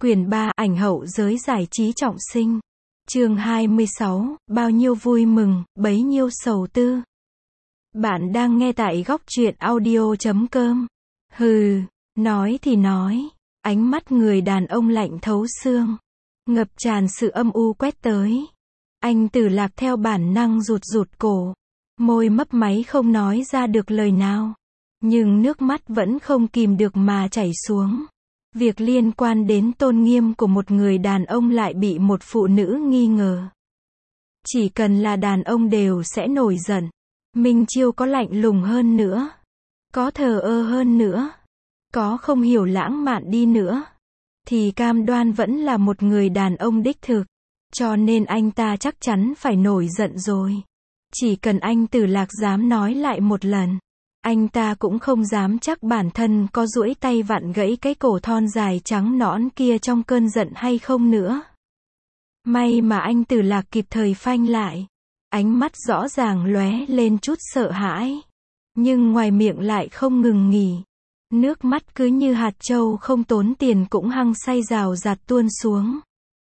Quyển 3, ảnh hậu giới giải trí trọng sinh. Chương 26, bao nhiêu vui mừng, bấy nhiêu sầu tư. Bạn đang nghe tại góc truyện audio.com. Hừ, nói thì nói. Ánh mắt người đàn ông lạnh thấu xương. Ngập tràn sự âm u quét tới. Anh Tử Lạc theo bản năng rụt rụt cổ. Môi mấp máy không nói ra được lời nào. Nhưng nước mắt vẫn không kìm được mà chảy xuống. Việc liên quan đến tôn nghiêm của một người đàn ông lại bị một phụ nữ nghi ngờ. Chỉ cần là đàn ông đều sẽ nổi giận. Minh Chiêu có lạnh lùng hơn nữa, có thờ ơ hơn nữa, có không hiểu lãng mạn đi nữa, thì cam đoan vẫn là một người đàn ông đích thực. Cho nên anh ta chắc chắn phải nổi giận rồi. Chỉ cần anh Tử Lạc dám nói lại một lần, anh ta cũng không dám chắc bản thân có duỗi tay vặn gãy cái cổ thon dài trắng nõn kia trong cơn giận hay không nữa. May mà anh Tử Lạc kịp thời phanh lại. Ánh mắt rõ ràng lóe lên chút sợ hãi. Nhưng ngoài miệng lại không ngừng nghỉ. Nước mắt cứ như hạt trâu không tốn tiền cũng hăng say rào rạt tuôn xuống.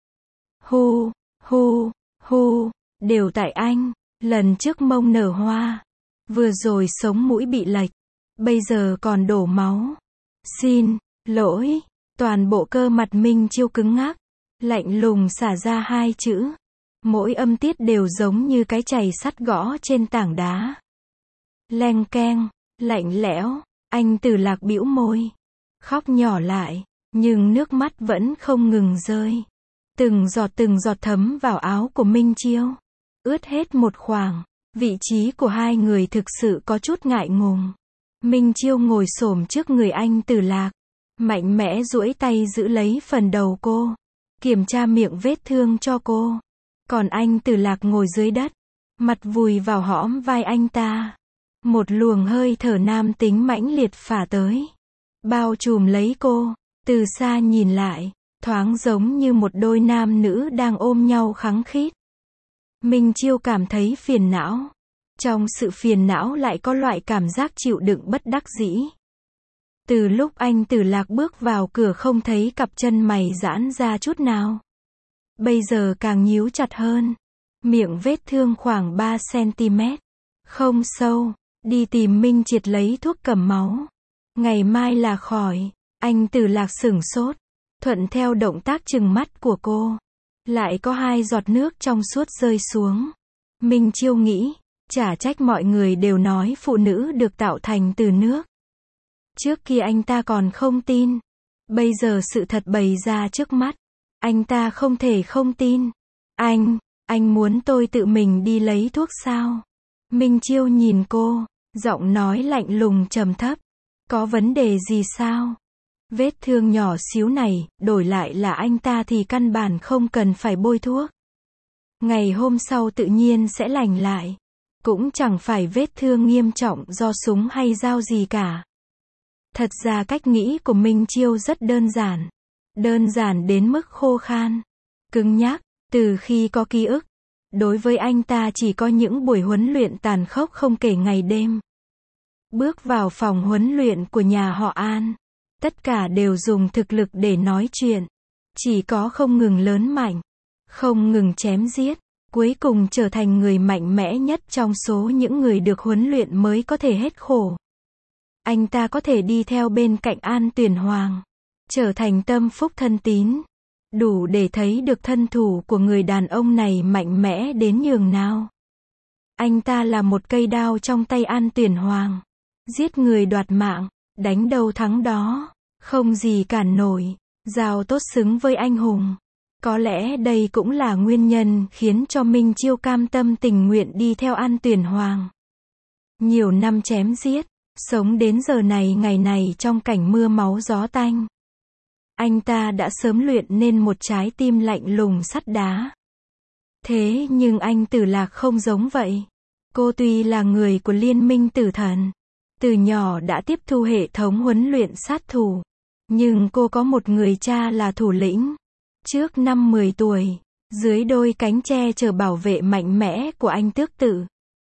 Hu, hu, hu, đều tại anh. Lần trước mông nở hoa. Vừa rồi sống mũi bị lệch. Bây giờ còn đổ máu. Xin lỗi. Toàn bộ cơ mặt Minh Chiêu cứng ngắc. Lạnh lùng xả ra hai chữ. Mỗi âm tiết đều giống như cái chày sắt gõ trên tảng đá. Leng keng, lạnh lẽo. Anh Tử Lạc bĩu môi. Khóc nhỏ lại. Nhưng nước mắt vẫn không ngừng rơi. Từng giọt thấm vào áo của Minh Chiêu. Ướt hết một khoảng. Vị trí của hai người thực sự có chút ngại ngùng. Minh Chiêu ngồi xổm trước người anh Tử Lạc. Mạnh mẽ duỗi tay giữ lấy phần đầu cô. Kiểm tra miệng vết thương cho cô. Còn anh Tử Lạc ngồi dưới đất. Mặt vùi vào hõm vai anh ta. Một luồng hơi thở nam tính mãnh liệt phả tới. Bao trùm lấy cô. Từ xa nhìn lại. Thoáng giống như một đôi nam nữ đang ôm nhau khăng khít. Minh Chiêu cảm thấy phiền não. Trong sự phiền não lại có loại cảm giác chịu đựng bất đắc dĩ. Từ lúc anh Tử Lạc bước vào cửa không thấy cặp chân mày giãn ra chút nào. Bây giờ càng nhíu chặt hơn. Miệng vết thương khoảng 3 cm. Không sâu. Đi tìm Minh Triệt lấy thuốc cầm máu. Ngày mai là khỏi. Anh Tử Lạc sửng sốt. Thuận theo động tác trừng mắt của cô. Lại có 2 giọt nước trong suốt rơi xuống. Minh Chiêu nghĩ. Chả trách mọi người đều nói phụ nữ được tạo thành từ nước. Trước kia anh ta còn không tin. Bây giờ sự thật bày ra trước mắt. Anh ta không thể không tin. Anh muốn tôi tự mình đi lấy thuốc sao? Minh Chiêu nhìn cô. Giọng nói lạnh lùng trầm thấp. Có vấn đề gì sao? Vết thương nhỏ xíu này, đổi lại là anh ta thì căn bản không cần phải bôi thuốc. Ngày hôm sau tự nhiên sẽ lành lại. Cũng chẳng phải vết thương nghiêm trọng do súng hay dao gì cả. Thật ra cách nghĩ của Minh Chiêu rất đơn giản. Đơn giản đến mức khô khan. Cứng nhắc, từ khi có ký ức. Đối với anh ta chỉ có những buổi huấn luyện tàn khốc không kể ngày đêm. Bước vào phòng huấn luyện của nhà họ An. Tất cả đều dùng thực lực để nói chuyện. Chỉ có không ngừng lớn mạnh. Không ngừng chém giết. Cuối cùng trở thành người mạnh mẽ nhất trong số những người được huấn luyện mới có thể hết khổ. Anh ta có thể đi theo bên cạnh An Tuyển Hoàng. Trở thành tâm phúc thân tín. Đủ để thấy được thân thủ của người đàn ông này mạnh mẽ đến nhường nào. Anh ta là một cây đao trong tay An Tuyển Hoàng. Giết người đoạt mạng. Đánh đâu thắng đó. Không gì cản nổi. Giao tốt xứng với anh hùng. Có lẽ đây cũng là nguyên nhân khiến cho Minh Chiêu cam tâm tình nguyện đi theo An Tuyển Hoàng. Nhiều năm chém giết. Sống đến giờ này ngày này trong cảnh mưa máu gió tanh. Anh ta đã sớm luyện nên một trái tim lạnh lùng sắt đá. Thế nhưng anh Tử Lạc không giống vậy. Cô tuy là người của Liên minh Tử Thần. Từ nhỏ đã tiếp thu hệ thống huấn luyện sát thủ. Nhưng cô có một người cha là thủ lĩnh. Trước năm 10 tuổi, dưới đôi cánh che chở bảo vệ mạnh mẽ của anh Tước Tử.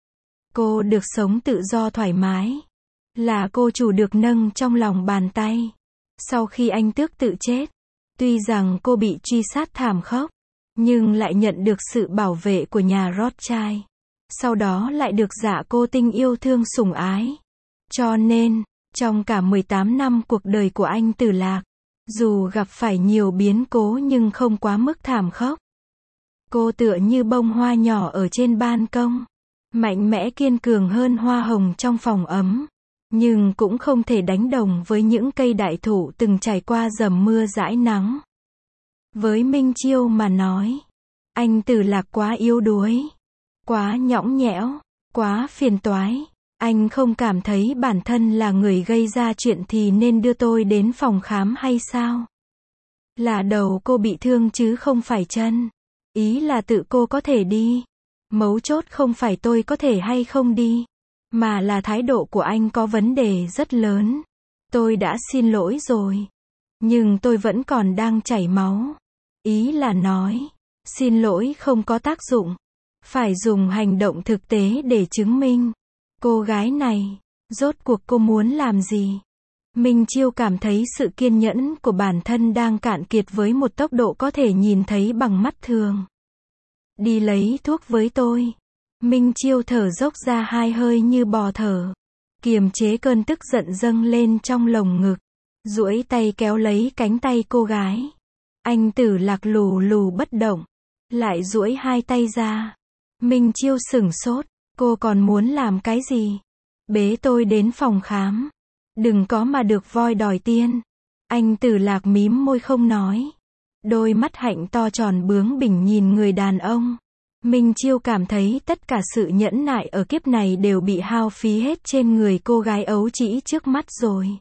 Cô được sống tự do thoải mái. Là cô chủ được nâng trong lòng bàn tay. Sau khi anh Tước Tự chết, Tuy rằng cô bị truy sát thảm khốc, nhưng lại nhận được sự bảo vệ của nhà Rothschild. Sau đó lại được Dạ Cô Tinh yêu thương sủng ái. Cho nên, trong cả 18 năm cuộc đời của anh Tử Lạc, dù gặp phải nhiều biến cố nhưng không quá mức thảm khốc. Cô tựa như bông hoa nhỏ ở trên ban công, mạnh mẽ kiên cường hơn hoa hồng trong phòng ấm, nhưng cũng không thể đánh đồng với những cây đại thụ từng trải qua dầm mưa dãi nắng. Với Minh Chiêu mà nói, anh Tử Lạc quá yếu đuối, quá nhõng nhẽo, quá phiền toái. Anh không cảm thấy bản thân là người gây ra chuyện thì nên đưa tôi đến phòng khám hay sao? Là đầu cô bị thương chứ không phải chân. Ý là tự cô có thể đi. Mấu chốt không phải tôi có thể hay không đi, mà là thái độ của anh có vấn đề rất lớn. Tôi đã xin lỗi rồi, nhưng tôi vẫn còn đang chảy máu. Ý là nói, xin lỗi không có tác dụng. Phải dùng hành động thực tế để chứng minh. Cô gái này, rốt cuộc cô muốn làm gì? Minh Chiêu cảm thấy sự kiên nhẫn của bản thân đang cạn kiệt với một tốc độ có thể nhìn thấy bằng mắt thường. Đi lấy thuốc với tôi. Minh Chiêu thở dốc ra hai hơi như bò thở, kiềm chế cơn tức giận dâng lên trong lồng ngực, duỗi tay kéo lấy cánh tay cô gái. Anh Tử Lạc lù lù bất động, lại duỗi hai tay ra. Minh Chiêu sửng sốt, cô còn muốn làm cái gì? Bế tôi đến phòng khám. Đừng có mà được voi đòi tiên. Anh Tử Lạc mím môi không nói. Đôi mắt hạnh to tròn bướng bỉnh nhìn người đàn ông. Minh Chiêu cảm thấy tất cả sự nhẫn nại ở kiếp này đều bị hao phí hết trên người cô gái ấu trĩ trước mắt rồi.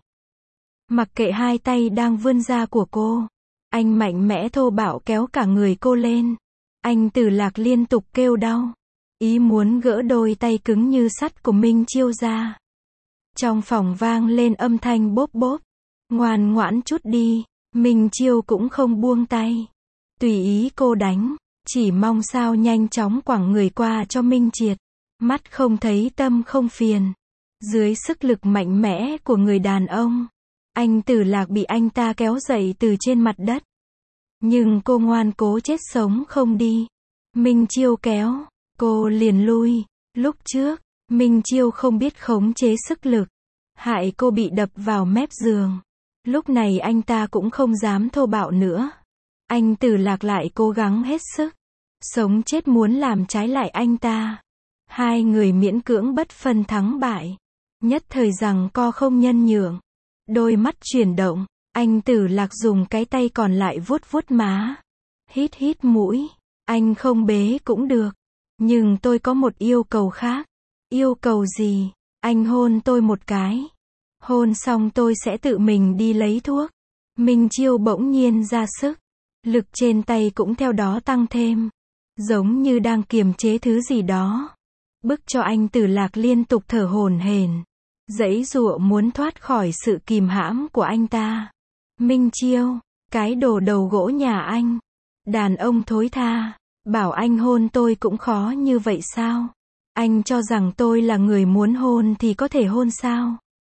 Mặc kệ hai tay đang vươn ra của cô, anh mạnh mẽ thô bạo kéo cả người cô lên. Anh Tử Lạc liên tục kêu đau, ý muốn gỡ đôi tay cứng như sắt của Minh Chiêu ra. Trong phòng vang lên âm thanh bốp bốp. Ngoan ngoãn chút đi. Minh Chiêu cũng không buông tay. Tùy ý cô đánh, chỉ mong sao nhanh chóng quẳng người qua cho Minh Triệt. Mắt không thấy tâm không phiền. Dưới sức lực mạnh mẽ của người đàn ông, anh Tử Lạc bị anh ta kéo dậy từ trên mặt đất. Nhưng cô ngoan cố chết sống không đi. Minh Chiêu kéo, cô liền lui. Lúc trước, Minh Chiêu không biết khống chế sức lực, hại cô bị đập vào mép giường. Lúc này anh ta cũng không dám thô bạo nữa. Anh Tử Lạc lại cố gắng hết sức, sống chết muốn làm trái lại anh ta. Hai người miễn cưỡng bất phân thắng bại. Nhất thời giằng co không nhân nhượng. Đôi mắt chuyển động, anh Tử Lạc dùng cái tay còn lại vuốt vuốt má. Hít hít mũi, anh không bế cũng được. Nhưng tôi có một yêu cầu khác. Yêu cầu gì? Anh hôn tôi một cái. Hôn xong tôi sẽ tự mình đi lấy thuốc. Minh Chiêu bỗng nhiên ra sức. Lực trên tay cũng theo đó tăng thêm. Giống như đang kiềm chế thứ gì đó. Bức cho anh Tử Lạc liên tục thở hổn hển. Giãy giụa muốn thoát khỏi sự kìm hãm của anh ta. Minh Chiêu, cái đồ đầu gỗ nhà anh. Đàn ông thối tha. Bảo anh hôn tôi cũng khó như vậy sao? Anh cho rằng tôi là người muốn hôn thì có thể hôn sao?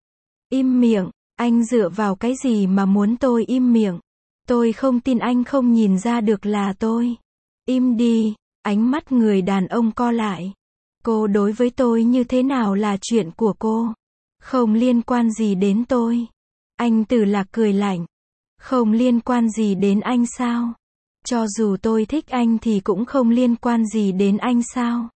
Im miệng, anh dựa vào cái gì mà muốn tôi im miệng? Tôi không tin anh không nhìn ra được là tôi. Im đi, ánh mắt người đàn ông co lại. Cô đối với tôi như thế nào là chuyện của cô. Không liên quan gì đến tôi. Anh Tử Lạc cười lạnh. Không liên quan gì đến anh sao? Cho dù tôi thích anh thì cũng không liên quan gì đến anh sao?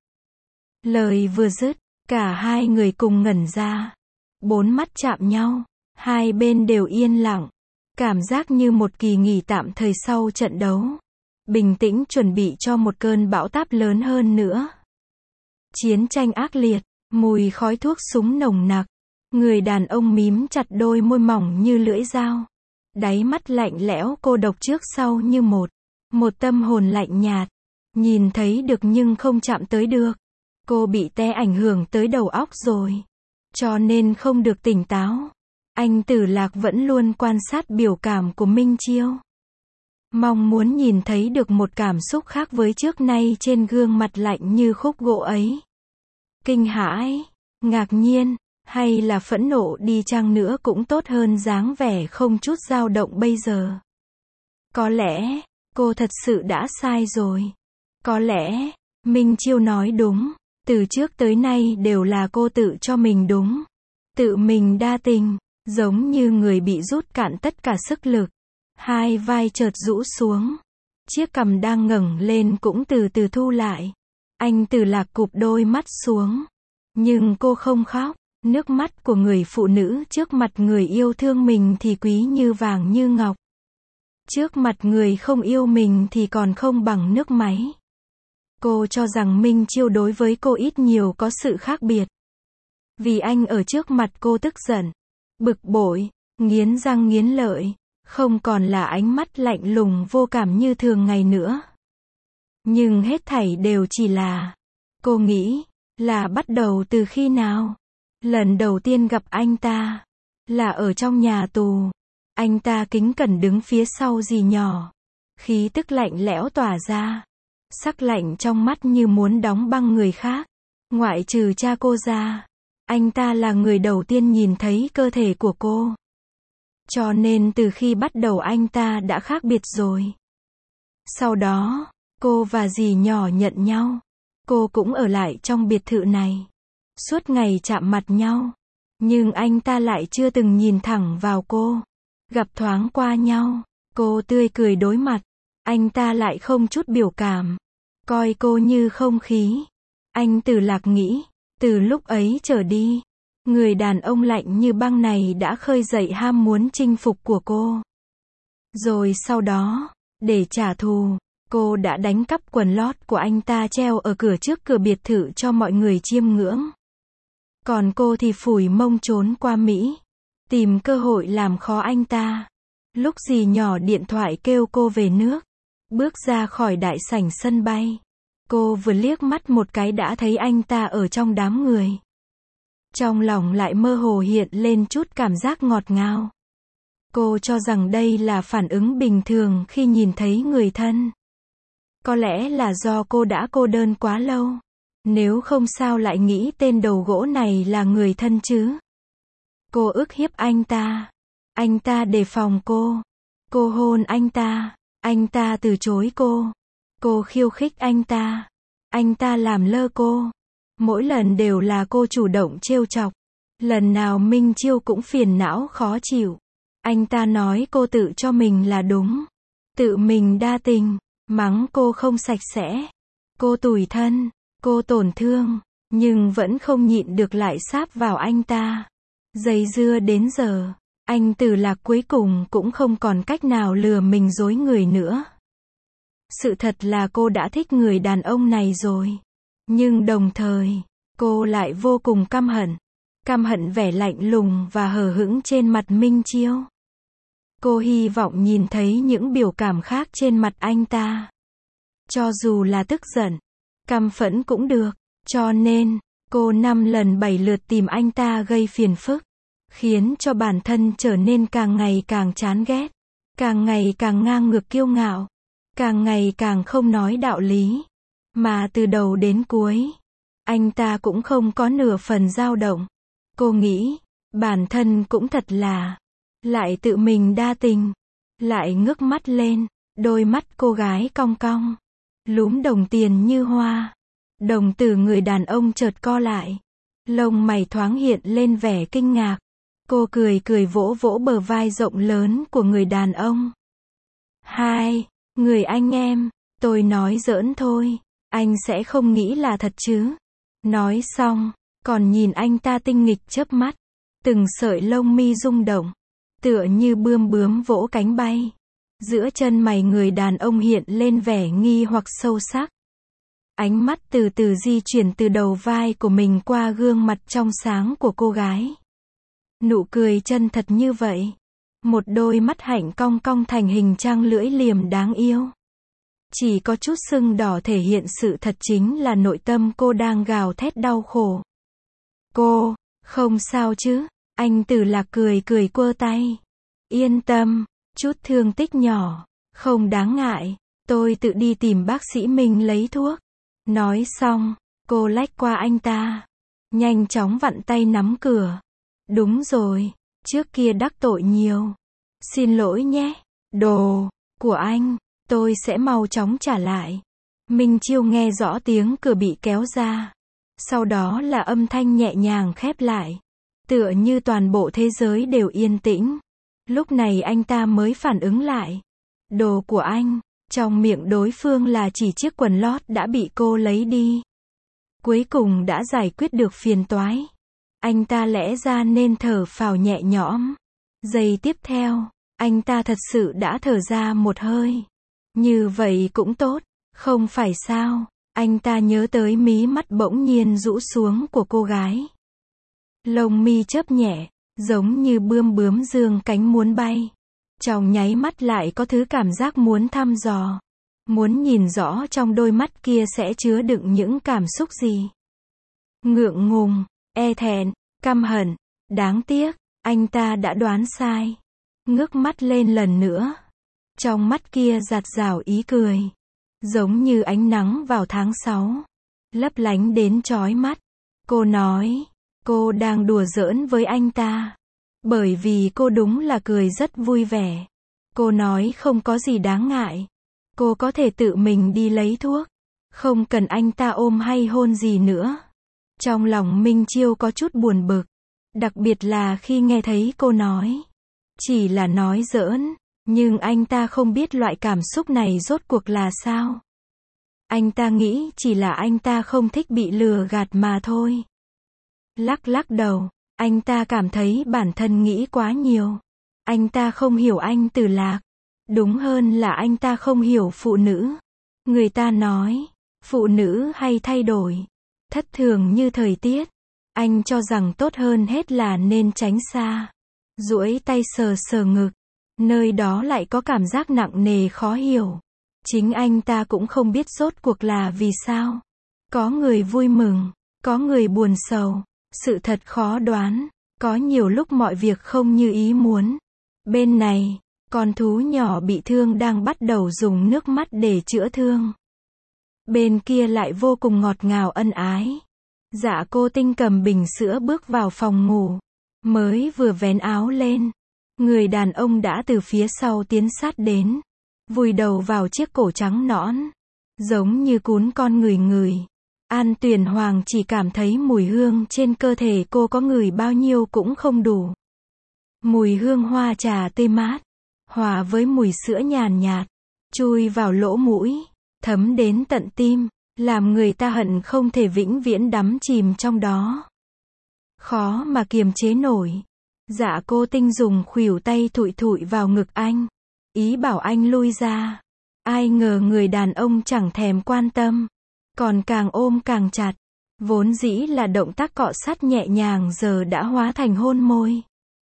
Lời vừa dứt, cả hai người cùng ngẩn ra. Bốn mắt chạm nhau, hai bên đều yên lặng. Cảm giác như một kỳ nghỉ tạm thời sau trận đấu. Bình tĩnh chuẩn bị cho một cơn bão táp lớn hơn nữa. Chiến tranh ác liệt, mùi khói thuốc súng nồng nặc. Người đàn ông mím chặt đôi môi mỏng như lưỡi dao. Đáy mắt lạnh lẽo cô độc trước sau như một tâm hồn lạnh nhạt. Nhìn thấy được nhưng không chạm tới được. Cô bị té ảnh hưởng tới đầu óc rồi. Cho nên không được tỉnh táo. Anh Tử Lạc vẫn luôn quan sát biểu cảm của Minh Chiêu. Mong muốn nhìn thấy được một cảm xúc khác với trước nay trên gương mặt lạnh như khúc gỗ ấy. Kinh hãi, ngạc nhiên, hay là phẫn nộ đi chăng nữa cũng tốt hơn dáng vẻ không chút dao động bây giờ. Có lẽ, cô thật sự đã sai rồi. Có lẽ, Minh Chiêu nói đúng. Từ trước tới nay đều là cô tự cho mình đúng. Tự mình đa tình, giống như người bị rút cạn tất cả sức lực. Hai vai chợt rũ xuống. Chiếc cằm đang ngẩng lên cũng từ từ thu lại. Anh Từ Lạc cụp đôi mắt xuống. Nhưng cô không khóc. Nước mắt của người phụ nữ trước mặt người yêu thương mình thì quý như vàng như ngọc. Trước mặt người không yêu mình thì còn không bằng nước máy. Cô cho rằng Minh Chiêu đối với cô ít nhiều có sự khác biệt. Vì anh ở trước mặt cô tức giận, bực bội, nghiến răng nghiến lợi, không còn là ánh mắt lạnh lùng vô cảm như thường ngày nữa. Nhưng hết thảy đều chỉ là, cô nghĩ, là bắt đầu từ khi nào? Lần đầu tiên gặp anh ta, là ở trong nhà tù. Anh ta kính cẩn đứng phía sau dì nhỏ. Khí tức lạnh lẽo tỏa ra. Sắc lạnh trong mắt như muốn đóng băng người khác. Ngoại trừ cha cô ra, anh ta là người đầu tiên nhìn thấy cơ thể của cô. Cho nên từ khi bắt đầu anh ta đã khác biệt rồi. Sau đó, cô và dì nhỏ nhận nhau. Cô cũng ở lại trong biệt thự này. Suốt ngày chạm mặt nhau. Nhưng anh ta lại chưa từng nhìn thẳng vào cô. Gặp thoáng qua nhau, cô tươi cười đối mặt. Anh ta lại không chút biểu cảm. Coi cô như không khí. Anh Từ Lạc nghĩ, từ lúc ấy trở đi, người đàn ông lạnh như băng này đã khơi dậy ham muốn chinh phục của cô. Rồi sau đó, để trả thù, cô đã đánh cắp quần lót của anh ta treo ở trước cửa biệt thự cho mọi người chiêm ngưỡng. Còn cô thì phủi mông trốn qua Mỹ, tìm cơ hội làm khó anh ta. Lúc dì nhỏ điện thoại kêu cô về nước, bước ra khỏi đại sảnh sân bay, cô vừa liếc mắt một cái đã thấy anh ta ở trong đám người. Trong lòng lại mơ hồ hiện lên chút cảm giác ngọt ngào. Cô cho rằng đây là phản ứng bình thường khi nhìn thấy người thân. Có lẽ là do cô đã cô đơn quá lâu. Nếu không sao lại nghĩ tên đầu gỗ này là người thân chứ. Cô ức hiếp anh ta đề phòng cô hôn anh ta từ chối cô khiêu khích anh ta làm lơ cô. Mỗi lần đều là cô chủ động trêu chọc. Lần nào Minh Chiêu cũng phiền não khó chịu. Anh ta nói cô tự cho mình là đúng. Tự mình đa tình, mắng cô không sạch sẽ. Cô tủi thân, cô tổn thương, nhưng vẫn không nhịn được lại sáp vào anh ta. Dây dưa đến giờ, anh Từ Lạc cuối cùng cũng không còn cách nào lừa mình dối người nữa. Sự thật là cô đã thích người đàn ông này rồi. Nhưng đồng thời, cô lại vô cùng căm hận vẻ lạnh lùng và hờ hững trên mặt Minh Chiêu. Cô hy vọng nhìn thấy những biểu cảm khác trên mặt anh ta. Cho dù là tức giận, căm phẫn cũng được. Cho nên, cô 5 lần 7 lượt tìm anh ta gây phiền phức. Khiến cho bản thân trở nên càng ngày càng chán ghét. Càng ngày càng ngang ngược kiêu ngạo. Càng ngày càng không nói đạo lý. Mà từ đầu đến cuối, anh ta cũng không có nửa phần dao động. Cô nghĩ, bản thân cũng thật là, lại tự mình đa tình. Lại ngước mắt lên, đôi mắt cô gái cong cong, lúm đồng tiền như hoa. Đồng tử người đàn ông chợt co lại. Lông mày thoáng hiện lên vẻ kinh ngạc. Cô cười cười vỗ vỗ bờ vai rộng lớn của người đàn ông. Người anh em, tôi nói giỡn thôi. Anh sẽ không nghĩ là thật chứ. Nói xong, còn nhìn anh ta tinh nghịch chớp mắt. Từng sợi lông mi rung động, tựa như bươm bướm vỗ cánh bay. Giữa chân mày người đàn ông hiện lên vẻ nghi hoặc sâu sắc. Ánh mắt từ từ di chuyển từ đầu vai của mình qua gương mặt trong sáng của cô gái. Nụ cười chân thật như vậy. Một đôi mắt hạnh cong cong thành hình trang lưỡi liềm đáng yêu. Chỉ có chút sưng đỏ thể hiện sự thật chính là nội tâm cô đang gào thét đau khổ. Cô, không sao chứ? Anh Từ Lạc cười cười quơ tay. Yên tâm, chút thương tích nhỏ, không đáng ngại. Tôi tự đi tìm bác sĩ Minh lấy thuốc. Nói xong, cô lách qua anh ta. Nhanh chóng vặn tay nắm cửa. Đúng rồi, trước kia đắc tội nhiều. Xin lỗi nhé. của anh, tôi sẽ mau chóng trả lại. Minh Chiêu nghe rõ tiếng cửa bị kéo ra. Sau đó là âm thanh nhẹ nhàng khép lại. Tựa như toàn bộ thế giới đều yên tĩnh. Lúc này anh ta mới phản ứng lại. Đồ của anh, trong miệng đối phương là chỉ chiếc quần lót đã bị cô lấy đi. Cuối cùng đã giải quyết được phiền toái. Anh ta lẽ ra nên thở phào nhẹ nhõm. Giây tiếp theo, anh ta thật sự đã thở ra một hơi. Như vậy cũng tốt, không phải sao? Anh ta nhớ tới mí mắt bỗng nhiên rũ xuống của cô gái. Lông mi chớp nhẹ, giống như bươm bướm dương cánh muốn bay. Trong nháy mắt lại có thứ cảm giác muốn thăm dò. Muốn nhìn rõ trong đôi mắt kia sẽ chứa đựng những cảm xúc gì. Ngượng ngùng, e thẹn, căm hận. Đáng tiếc, anh ta đã đoán sai. Ngước mắt lên lần nữa. Trong mắt kia rạt rào ý cười. Giống như ánh nắng vào tháng 6. Lấp lánh đến chói mắt. Cô nói, cô đang đùa giỡn với anh ta. Bởi vì cô đúng là cười rất vui vẻ. Cô nói không có gì đáng ngại. Cô có thể tự mình đi lấy thuốc. Không cần anh ta ôm hay hôn gì nữa. Trong lòng Minh Chiêu có chút buồn bực. Đặc biệt là khi nghe thấy cô nói. Chỉ là nói giỡn. Nhưng anh ta không biết loại cảm xúc này rốt cuộc là sao. Anh ta nghĩ chỉ là anh ta không thích bị lừa gạt mà thôi. Lắc lắc đầu, anh ta cảm thấy bản thân nghĩ quá nhiều. Anh ta không hiểu anh Tử Lạc. Đúng hơn là anh ta không hiểu phụ nữ. Người ta nói, phụ nữ hay thay đổi, thất thường như thời tiết. Anh cho rằng tốt hơn hết là nên tránh xa. Duỗi tay sờ sờ ngực. Nơi đó lại có cảm giác nặng nề khó hiểu. Chính anh ta cũng không biết rốt cuộc là vì sao. Có người vui mừng, có người buồn sầu. Sự thật khó đoán. Có nhiều lúc mọi việc không như ý muốn. Bên này, con thú nhỏ bị thương đang bắt đầu dùng nước mắt để chữa thương. Bên kia lại vô cùng ngọt ngào ân ái. Dạ Cô Tinh cầm bình sữa bước vào phòng ngủ. Mới vừa vén áo lên. Người đàn ông đã từ phía sau tiến sát đến. Vùi đầu vào chiếc cổ trắng nõn. Giống như cún con ngửi. An Tuyển Hoàng chỉ cảm thấy mùi hương trên cơ thể cô có ngửi bao nhiêu cũng không đủ. Mùi hương hoa trà tươi mát. Hòa với mùi sữa nhàn nhạt. Chui vào lỗ mũi. Thấm đến tận tim. Làm người ta hận không thể vĩnh viễn đắm chìm trong đó. Khó mà kiềm chế nổi. Dạ Cô Tinh dùng khuỷu tay thụi thụi vào ngực anh. Ý bảo anh lui ra. Ai ngờ người đàn ông chẳng thèm quan tâm. Còn càng ôm càng chặt. Vốn dĩ là động tác cọ sát nhẹ nhàng giờ đã hóa thành hôn môi.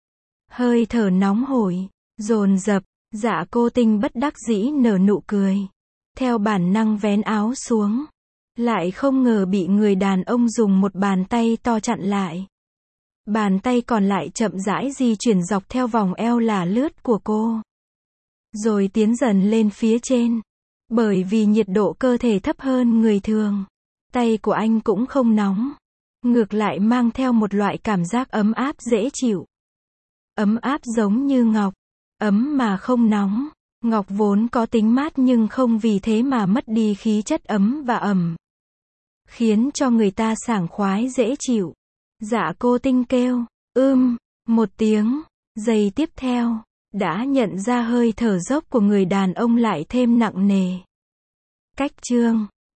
Hơi thở nóng hổi, dồn dập, Dạ Cô Tinh bất đắc dĩ nở nụ cười. Theo bản năng vén áo xuống. Lại không ngờ bị người đàn ông dùng một bàn tay to chặn lại. Bàn tay còn lại chậm rãi di chuyển dọc theo vòng eo là lướt của cô. Rồi tiến dần lên phía trên. Bởi vì nhiệt độ cơ thể thấp hơn người thường. Tay của anh cũng không nóng. Ngược lại mang theo một loại cảm giác ấm áp dễ chịu. Ấm áp giống như ngọc. Ấm mà không nóng. Ngọc vốn có tính mát nhưng không vì thế mà mất đi khí chất ấm và ẩm. Khiến cho người ta sảng khoái dễ chịu. Dạ Cô Tinh kêu, một tiếng. Giây tiếp theo, đã nhận ra hơi thở dốc của người đàn ông lại thêm nặng nề. Cách chương